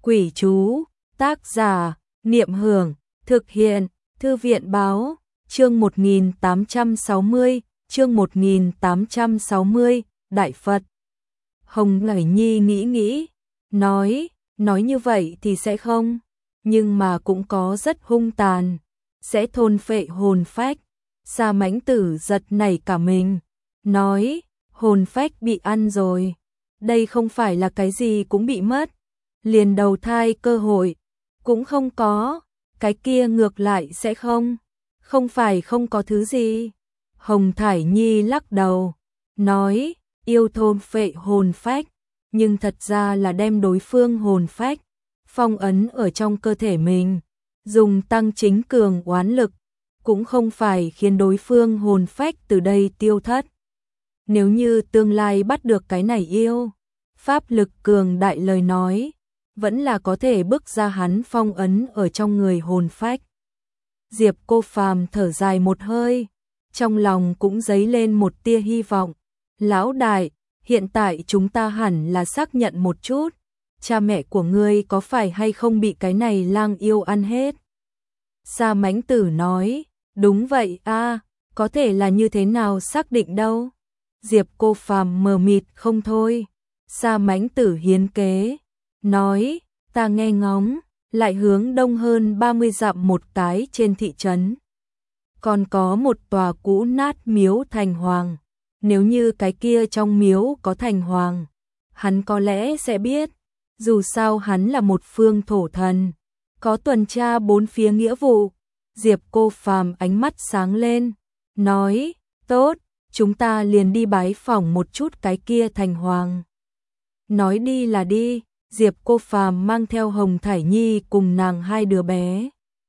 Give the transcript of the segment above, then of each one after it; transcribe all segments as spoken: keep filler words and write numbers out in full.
Quỷ chú, tác giả, Niệm Hưởng, thực hiện, Thư viện báo, chương một nghìn tám trăm sáu mươi, chương một nghìn tám trăm sáu mươi, Đại Phật. Hồng Lải Nhi nghĩ nghĩ, nói, nói như vậy thì sẽ không, nhưng mà cũng có rất hung tàn, sẽ thôn phệ hồn phách. Sa Mãnh Tử giật nảy cả mình, nói, hồn phách bị ăn rồi, đây không phải là cái gì cũng bị mất, liền đầu thai cơ hội cũng không có, cái kia ngược lại sẽ không, không phải không có thứ gì. Hồng Thải Nhi lắc đầu, nói, yêu thôn phệ hồn phách, nhưng thật ra là đem đối phương hồn phách phong ấn ở trong cơ thể mình, dùng tăng chính cường oán lực, cũng không phải khiến đối phương hồn phách từ đây tiêu thất. Nếu như tương lai bắt được cái này yêu, pháp lực cường đại lời nói, vẫn là có thể bức ra hắn phong ấn ở trong người hồn phách. Diệp Cô Phàm thở dài một hơi, trong lòng cũng dấy lên một tia hy vọng. Lão đại, hiện tại chúng ta hẳn là xác nhận một chút, cha mẹ của ngươi có phải hay không bị cái này lang yêu ăn hết? Sa Mãnh Tử nói, đúng vậy a, có thể là như thế nào xác định đâu? Diệp Cô Phàm mờ mịt không thôi. Sa Mãnh Tử hiến kế, nói, ta nghe ngóng, lại hướng đông hơn ba mươi dặm một cái trên thị trấn. Còn có một tòa cũ nát miếu thành hoàng, nếu như cái kia trong miếu có thành hoàng, hắn có lẽ sẽ biết, dù sao hắn là một phương thổ thần, có tuần tra bốn phía nghĩa vụ. Diệp Cô Phàm ánh mắt sáng lên, nói, tốt, chúng ta liền đi bái phỏng một chút cái kia thành hoàng. Nói đi là đi, Diệp Cô Phàm mang theo Hồng Thải Nhi cùng nàng hai đứa bé.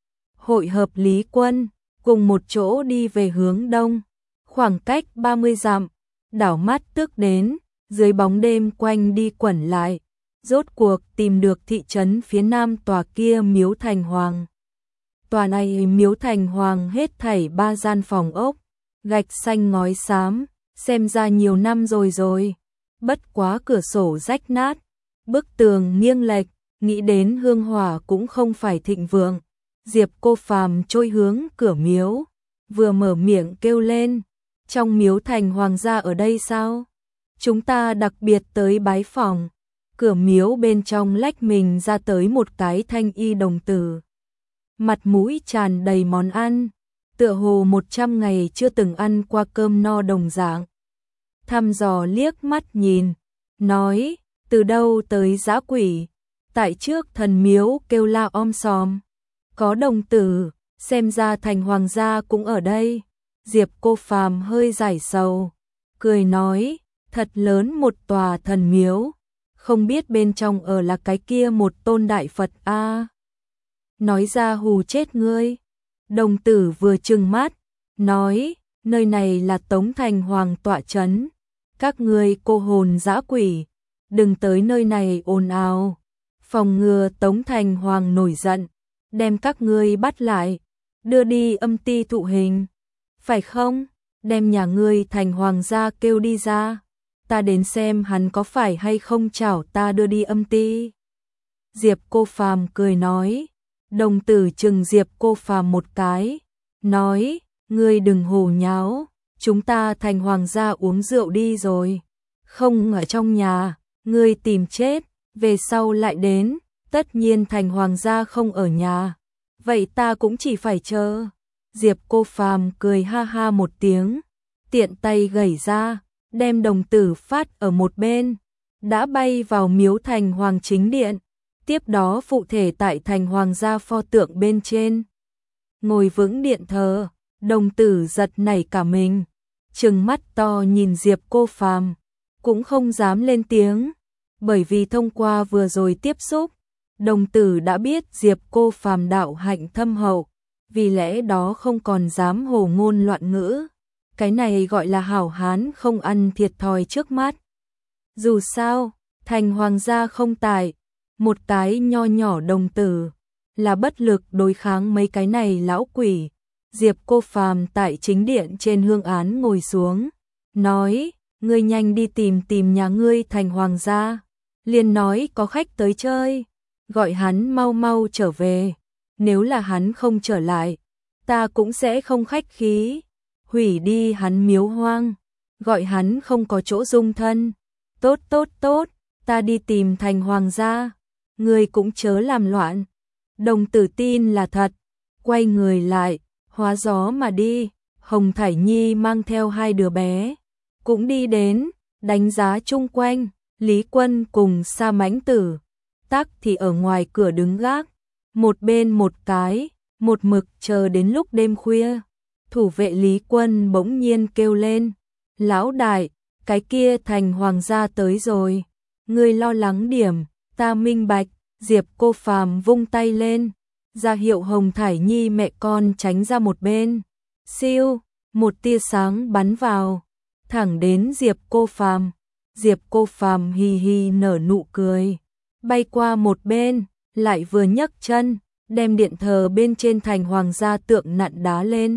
Hội hợp Lý Quân, cùng một chỗ đi về hướng đông, khoảng cách ba mươi dặm, đảo mắt tước đến, dưới bóng đêm quanh đi quẩn lại, rốt cuộc tìm được thị trấn phía nam tòa kia miếu thành hoàng. Tòa này miếu thành hoàng hết thảy ba gian phòng ốc, gạch xanh ngói xám, xem ra nhiều năm rồi rồi, bất quá cửa sổ rách nát, bức tường nghiêng lệch, nghĩ đến hương hỏa cũng không phải thịnh vượng. Diệp Cô Phàm trôi hướng cửa miếu, vừa mở miệng kêu lên, trong miếu thành hoàng gia ở đây sao? Chúng ta đặc biệt tới bái phỏng. Cửa miếu bên trong lách mình ra tới một cái thanh y đồng tử, mặt mũi tràn đầy món ăn, tựa hồ một trăm ngày chưa từng ăn qua cơm no đồng dạng. Thăm dò liếc mắt nhìn, nói, từ đâu tới dã quỷ, tại trước thần miếu kêu la om sòm. Có đồng tử, xem ra thành hoàng gia cũng ở đây. Diệp Cô Phàm hơi giải sầu, cười nói, thật lớn một tòa thần miếu, không biết bên trong ở là cái kia một tôn đại Phật a. À. Nói ra hù chết ngươi. Đồng tử vừa trừng mắt, nói, nơi này là Tống Thành Hoàng tọa trấn, các ngươi cô hồn dã quỷ, đừng tới nơi này ồn ào, phòng ngừa Tống Thành Hoàng nổi giận, đem các ngươi bắt lại, đưa đi âm ti thụ hình, phải không? Đem nhà ngươi Thành Hoàng gia kêu đi ra, ta đến xem hắn có phải hay không chảo ta đưa đi âm ti. Diệp Cô Phàm cười nói. Đồng tử chừng Diệp Cô Phàm một cái, nói, ngươi đừng hồ nháo, chúng ta thành hoàng gia uống rượu đi rồi, không ở trong nhà, ngươi tìm chết, về sau lại đến, tất nhiên thành hoàng gia không ở nhà, vậy ta cũng chỉ phải chờ. Diệp Cô Phàm cười ha ha một tiếng, tiện tay gẩy ra, đem đồng tử phát ở một bên, đã bay vào miếu thành hoàng chính điện. Tiếp đó phụ thể tại thành hoàng gia pho tượng bên trên, ngồi vững điện thờ. Đồng tử giật nảy cả mình, trừng mắt to nhìn Diệp Cô Phàm, cũng không dám lên tiếng, bởi vì thông qua vừa rồi tiếp xúc, đồng tử đã biết Diệp Cô Phàm đạo hạnh thâm hậu, vì lẽ đó không còn dám hồ ngôn loạn ngữ. Cái này gọi là hảo hán không ăn thiệt thòi trước mắt. Dù sao, thành hoàng gia không tài, một cái nho nhỏ đồng tử, là bất lực đối kháng mấy cái này lão quỷ. Diệp Cô Phàm tại chính điện trên hương án ngồi xuống, nói, ngươi nhanh đi tìm tìm nhà ngươi thành hoàng gia, liền nói có khách tới chơi, gọi hắn mau mau trở về, nếu là hắn không trở lại, ta cũng sẽ không khách khí, hủy đi hắn miếu hoang, gọi hắn không có chỗ dung thân. Tốt tốt tốt, ta đi tìm Thành Hoàng gia, ngươi cũng chớ làm loạn. Đồng tử tin là thật, quay người lại, hóa gió mà đi. Hồng Thải Nhi mang theo hai đứa bé, cũng đi đến, đánh giá chung quanh. Lý Quân cùng Sa Mãnh Tử, Tắc thì ở ngoài cửa đứng gác, một bên một cái, một mực chờ đến lúc đêm khuya. Thủ vệ Lý Quân bỗng nhiên kêu lên, lão đại, cái kia Thành Hoàng gia tới rồi, ngươi lo lắng điểm, ta minh bạch. Diệp Cô Phàm vung tay lên, ra hiệu Hồng Thải Nhi mẹ con tránh ra một bên. Siêu, một tia sáng bắn vào, thẳng đến Diệp Cô Phàm. Diệp Cô Phàm hì hì nở nụ cười, bay qua một bên, lại vừa nhấc chân, đem điện thờ bên trên Thành Hoàng gia tượng nặn đá lên.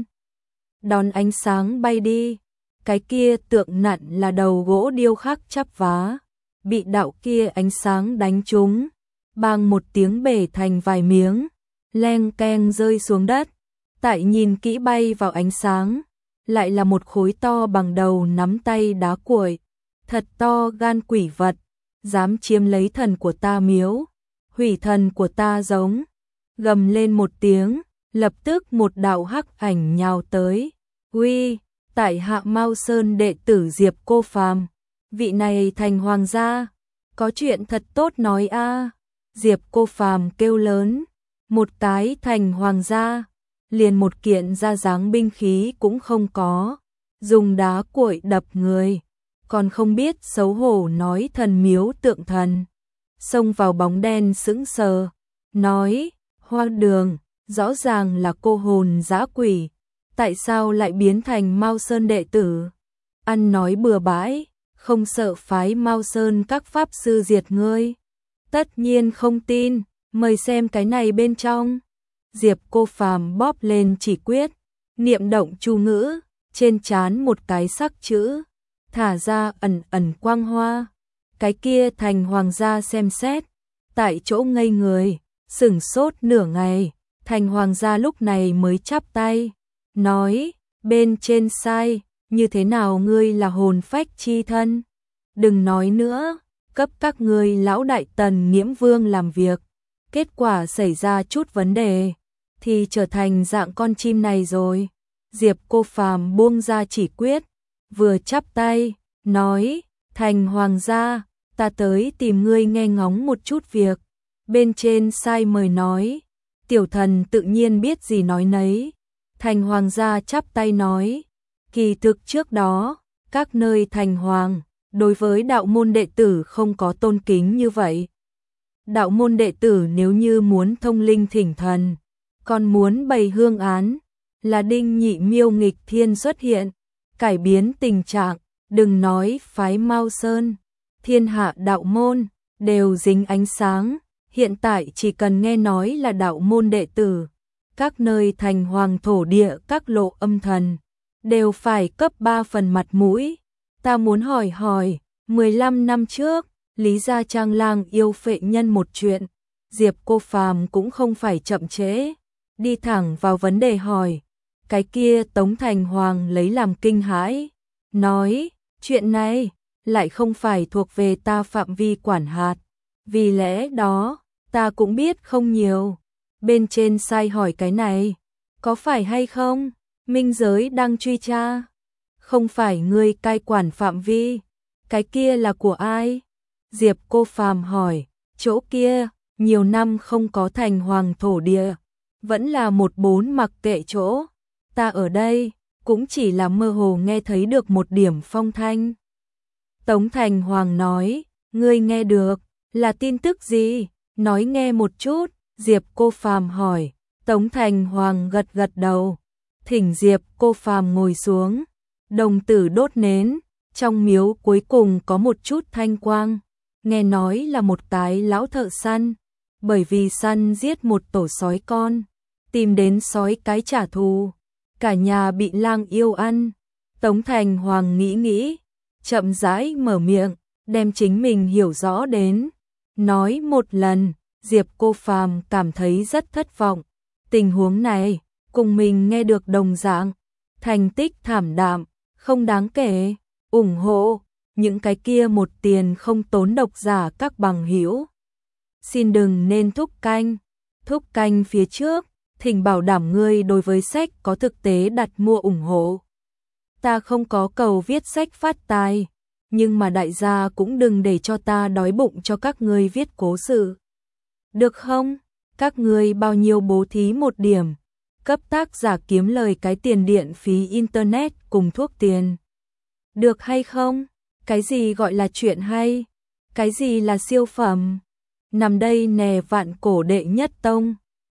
Đón ánh sáng bay đi, cái kia tượng nặn là đầu gỗ điêu khắc chắp vá, bị đạo kia ánh sáng đánh trúng, bang một tiếng bể thành vài miếng, leng keng rơi xuống đất. Tại nhìn kỹ bay vào ánh sáng, lại là một khối to bằng đầu nắm tay đá cuội, thật to gan quỷ vật, dám chiếm lấy thần của ta miếu, hủy thần của ta giống. Gầm lên một tiếng, lập tức một đạo hắc ảnh nhào tới. Uy, tại hạ Mao Sơn đệ tử Diệp Cô Phàm, vị này Thành Hoàng gia, có chuyện thật tốt nói a. Diệp Cô Phàm kêu lớn, một cái Thành Hoàng gia, liền một kiện ra dáng binh khí cũng không có, dùng đá cuội đập người, còn không biết xấu hổ nói thần miếu tượng thần. Xông vào bóng đen sững sờ, nói, Hoa Đường, rõ ràng là cô hồn dã quỷ, tại sao lại biến thành Mao Sơn đệ tử? Ăn nói bừa bãi, không sợ phái Mao Sơn các pháp sư diệt ngươi? Tất nhiên không tin, mời xem cái này bên trong. Diệp Cô Phàm bóp lên chỉ quyết, niệm động chú ngữ, trên trán một cái sắc chữ, thả ra ẩn ẩn quang hoa. Cái kia Thành Hoàng gia xem xét, tại chỗ ngây người, sửng sốt nửa ngày. Thành Hoàng gia lúc này mới chắp tay, nói, bên trên sai, như thế nào ngươi là hồn phách chi thân? Đừng nói nữa, cấp các ngươi lão đại Tần Nghiễm Vương làm việc, kết quả xảy ra chút vấn đề, thì trở thành dạng con chim này rồi. Diệp Cô Phàm buông ra chỉ quyết, vừa chắp tay, nói, Thành Hoàng gia, ta tới tìm ngươi nghe ngóng một chút việc. Bên trên sai mời nói, tiểu thần tự nhiên biết gì nói nấy. Thành Hoàng gia chắp tay nói, kỳ thực trước đó, các nơi thành hoàng, đối với đạo môn đệ tử không có tôn kính như vậy. Đạo môn đệ tử nếu như muốn thông linh thỉnh thần, còn muốn bày hương án, là Đinh Nhị Miêu nghịch thiên xuất hiện, cải biến tình trạng, đừng nói phái Mao Sơn, thiên hạ đạo môn, đều dính ánh sáng. Hiện tại chỉ cần nghe nói là đạo môn đệ tử, các nơi thành hoàng thổ địa các lộ âm thần, đều phải cấp ba phần mặt mũi. Ta muốn hỏi hỏi, mười lăm năm trước, Lý Gia Trang Lang yêu phệ nhân một chuyện, Diệp Cô Phàm cũng không phải chậm trễ, đi thẳng vào vấn đề hỏi. Cái kia Tống Thành Hoàng lấy làm kinh hãi, nói, chuyện này lại không phải thuộc về ta phạm vi quản hạt, vì lẽ đó, ta cũng biết không nhiều. Bên trên sai hỏi cái này, có phải hay không? Minh giới đang truy tra, không phải ngươi cai quản phạm vi, cái kia là của ai? Diệp Cô Phàm hỏi, chỗ kia, nhiều năm không có thành hoàng thổ địa, vẫn là một bốn mặc kệ chỗ, ta ở đây, cũng chỉ là mơ hồ nghe thấy được một điểm phong thanh. Tống Thành Hoàng nói, ngươi nghe được, là tin tức gì? Nói nghe một chút. Diệp Cô Phàm hỏi. Tống Thành Hoàng gật gật đầu, thỉnh Diệp Cô Phàm ngồi xuống, đồng tử đốt nến, trong miếu cuối cùng có một chút thanh quang, nghe nói là một cái lão thợ săn, bởi vì săn giết một tổ sói con, tìm đến sói cái trả thù, cả nhà bị lang yêu ăn. Tống Thành Hoàng nghĩ nghĩ, chậm rãi mở miệng, đem chính mình hiểu rõ đến, nói một lần. Diệp Cô Phàm cảm thấy rất thất vọng. Tình huống này, cùng mình nghe được đồng dạng. Thành tích thảm đạm, không đáng kể, ủng hộ, những cái kia một tiền không tốn độc giả các bằng hữu. Xin đừng nên thúc canh, thúc canh phía trước, thỉnh bảo đảm ngươi đối với sách có thực tế đặt mua ủng hộ. Ta không có cầu viết sách phát tài, nhưng mà đại gia cũng đừng để cho ta đói bụng cho các ngươi viết cố sự. Được không? Các ngươi bao nhiêu bố thí một điểm, cấp tác giả kiếm lời cái tiền điện phí internet cùng thuốc tiền. Được hay không? Cái gì gọi là chuyện hay? Cái gì là siêu phẩm? Nằm đây nè vạn cổ đệ nhất tông.